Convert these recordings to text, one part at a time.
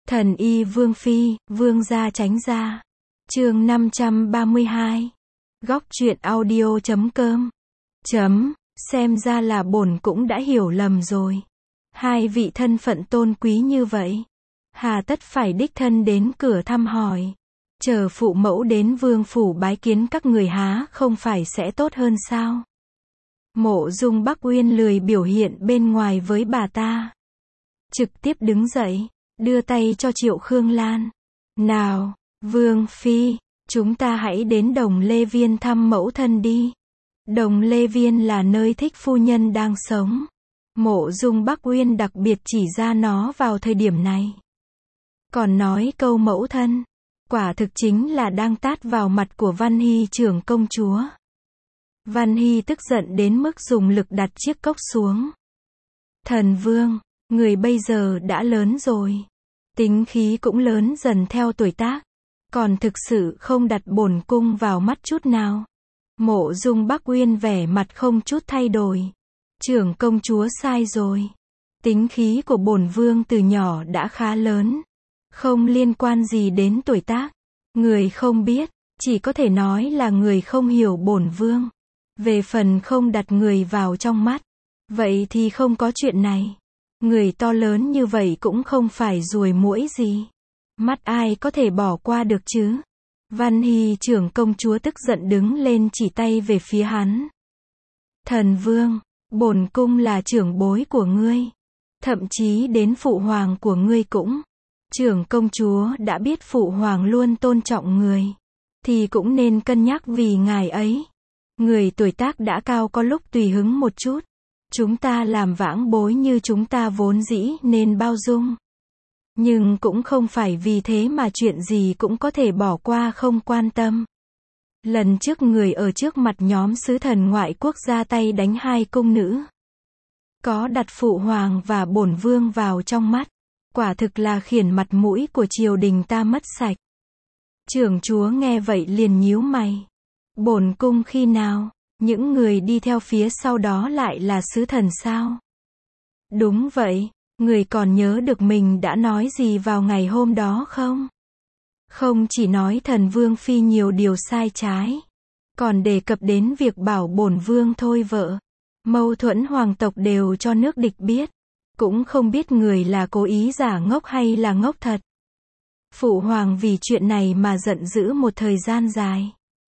Thần y Vương Phi, Vương gia tránh ra. Chương 532. Góc truyện audio.com. Xem ra là bổn cũng đã hiểu lầm rồi. Hai vị thân phận tôn quý như vậy, hà tất phải đích thân đến cửa thăm hỏi. Chờ phụ mẫu đến vương phủ bái kiến các người há không phải sẽ tốt hơn sao? Mộ Dung Bắc Uyên lười biểu hiện bên ngoài với bà ta. Trực tiếp đứng dậy, đưa tay cho Triệu Khương Lan. Nào, Vương Phi, chúng ta hãy đến Đồng Lê Viên thăm mẫu thân đi. Đồng Lê Viên là nơi thích phu nhân đang sống. Mộ Dung Bắc Uyên đặc biệt chỉ ra nó vào thời điểm này. Còn nói câu mẫu thân, quả thực chính là đang tát vào mặt của Văn Hy trưởng công chúa. Văn Hy tức giận đến mức dùng lực đặt chiếc cốc xuống. Thần Vương, người bây giờ đã lớn rồi. Tính khí cũng lớn dần theo tuổi tác. Còn thực sự không đặt bổn cung vào mắt chút nào. Mộ Dung Bắc Uyên vẻ mặt không chút thay đổi. Trưởng công chúa sai rồi. Tính khí của bổn vương từ nhỏ đã khá lớn. Không liên quan gì đến tuổi tác. Người không biết, chỉ có thể nói là người không hiểu bổn vương. Về phần không đặt người vào trong mắt, vậy thì không có chuyện này. Người to lớn như vậy cũng không phải ruồi muỗi gì. Mắt ai có thể bỏ qua được chứ? Văn Hy trưởng công chúa tức giận đứng lên chỉ tay về phía hắn. Thần Vương, bổn cung là trưởng bối của ngươi. Thậm chí đến phụ hoàng của ngươi cũng. Trưởng công chúa đã biết phụ hoàng luôn tôn trọng người. Thì cũng nên cân nhắc vì ngài ấy. Người tuổi tác đã cao có lúc tùy hứng một chút. Chúng ta làm vãng bối như chúng ta vốn dĩ nên bao dung. Nhưng cũng không phải vì thế mà chuyện gì cũng có thể bỏ qua không quan tâm. Lần trước người ở trước mặt nhóm sứ thần ngoại quốc ra tay đánh hai cung nữ. Có đặt phụ hoàng và bổn vương vào trong mắt. Quả thực là khiển mặt mũi của triều đình ta mất sạch. Trưởng chúa nghe vậy liền nhíu mày. Bổn cung khi nào? Những người đi theo phía sau đó lại là sứ thần sao? Đúng vậy, người còn nhớ được mình đã nói gì vào ngày hôm đó không? Không chỉ nói thần Vương Phi nhiều điều sai trái, còn đề cập đến việc bảo bổn vương thôi vợ. Mâu thuẫn hoàng tộc đều cho nước địch biết. Cũng không biết người là cố ý giả ngốc hay là ngốc thật. Phụ hoàng vì chuyện này mà giận dữ một thời gian dài.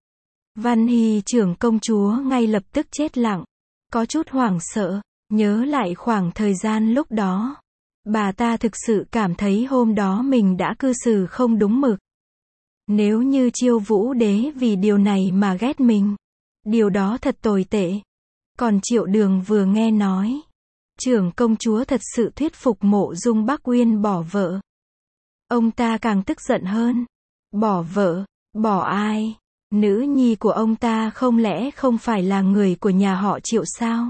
Văn Hy trưởng công chúa ngay lập tức chết lặng. Có chút hoảng sợ, nhớ lại khoảng thời gian lúc đó. Bà ta thực sự cảm thấy hôm đó mình đã cư xử không đúng mực. Nếu như Chiêu Vũ đế vì điều này mà ghét mình, điều đó thật tồi tệ. Còn Triệu Đường vừa nghe nói, trưởng công chúa thật sự thuyết phục Mộ Dung Bắc Uyên bỏ vợ. Ông ta càng tức giận hơn. Bỏ vợ? Bỏ ai? Nữ nhi của ông ta không lẽ không phải là người của nhà họ Triệu sao?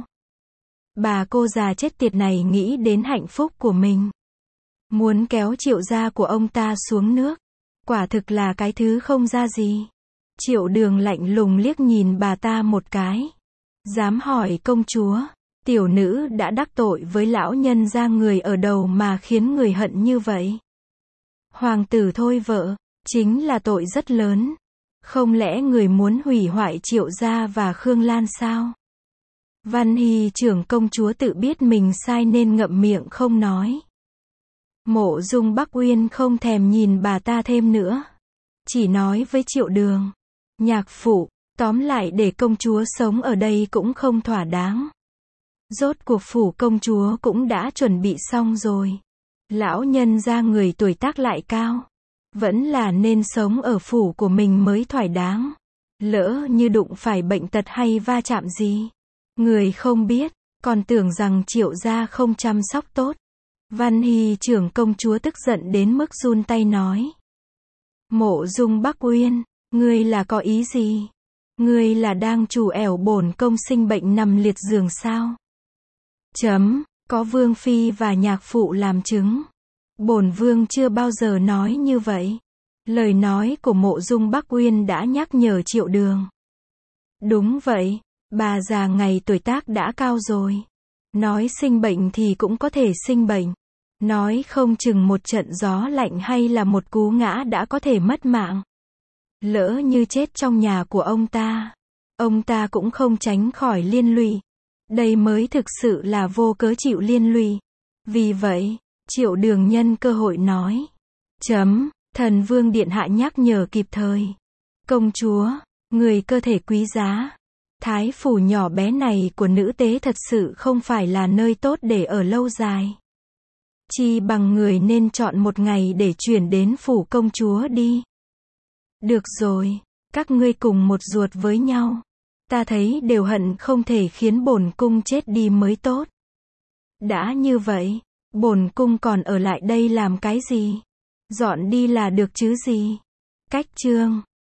Bà cô già chết tiệt này nghĩ đến hạnh phúc của mình. Muốn kéo Triệu gia của ông ta xuống nước. Quả thực là cái thứ không ra gì. Triệu Đường lạnh lùng liếc nhìn bà ta một cái. Dám hỏi công chúa, tiểu nữ đã đắc tội với lão nhân gia người ở đầu mà khiến người hận như vậy. Hoàng tử thôi vợ, chính là tội rất lớn. Không lẽ người muốn hủy hoại Triệu gia và Khương Lan sao? Văn Hy trưởng công chúa tự biết mình sai nên ngậm miệng không nói. Mộ Dung Bắc Uyên không thèm nhìn bà ta thêm nữa. Chỉ nói với Triệu Đường. Nhạc phụ, tóm lại để công chúa sống ở đây cũng không thỏa đáng. Rốt cuộc phủ công chúa cũng đã chuẩn bị xong rồi. Lão nhân gia người tuổi tác lại cao. Vẫn là nên sống ở phủ của mình mới thỏa đáng. Lỡ như đụng phải bệnh tật hay va chạm gì. Người không biết, còn tưởng rằng Triệu gia không chăm sóc tốt. Văn Hy trưởng công chúa tức giận đến mức run tay nói. Mộ Dung Bắc Uyên, ngươi là có ý gì? Ngươi là đang trù ẻo bổn công sinh bệnh nằm liệt giường sao? Có Vương Phi và nhạc phụ làm chứng. Bổn vương chưa bao giờ nói như vậy. Lời nói của Mộ Dung Bắc Uyên đã nhắc nhở Triệu Đường. Đúng vậy, bà già ngày tuổi tác đã cao rồi. Nói sinh bệnh thì cũng có thể sinh bệnh. Nói không chừng một trận gió lạnh hay là một cú ngã đã có thể mất mạng. Lỡ như chết trong nhà của ông ta cũng không tránh khỏi liên lụy. Đây mới thực sự là vô cớ chịu liên lụy. Vì vậy, Triệu Đường nhân cơ hội nói. Thần vương điện hạ nhắc nhở kịp thời. Công chúa, người cơ thể quý giá. Thái phủ nhỏ bé này của nữ tế thật sự không phải là nơi tốt để ở lâu dài. Chi bằng người nên chọn một ngày để chuyển đến phủ công chúa đi. Được rồi, các ngươi cùng một ruột với nhau. Ta thấy đều hận không thể khiến bổn cung chết đi mới tốt. Đã như vậy, bổn cung còn ở lại đây làm cái gì? Dọn đi là được chứ gì? Cách chương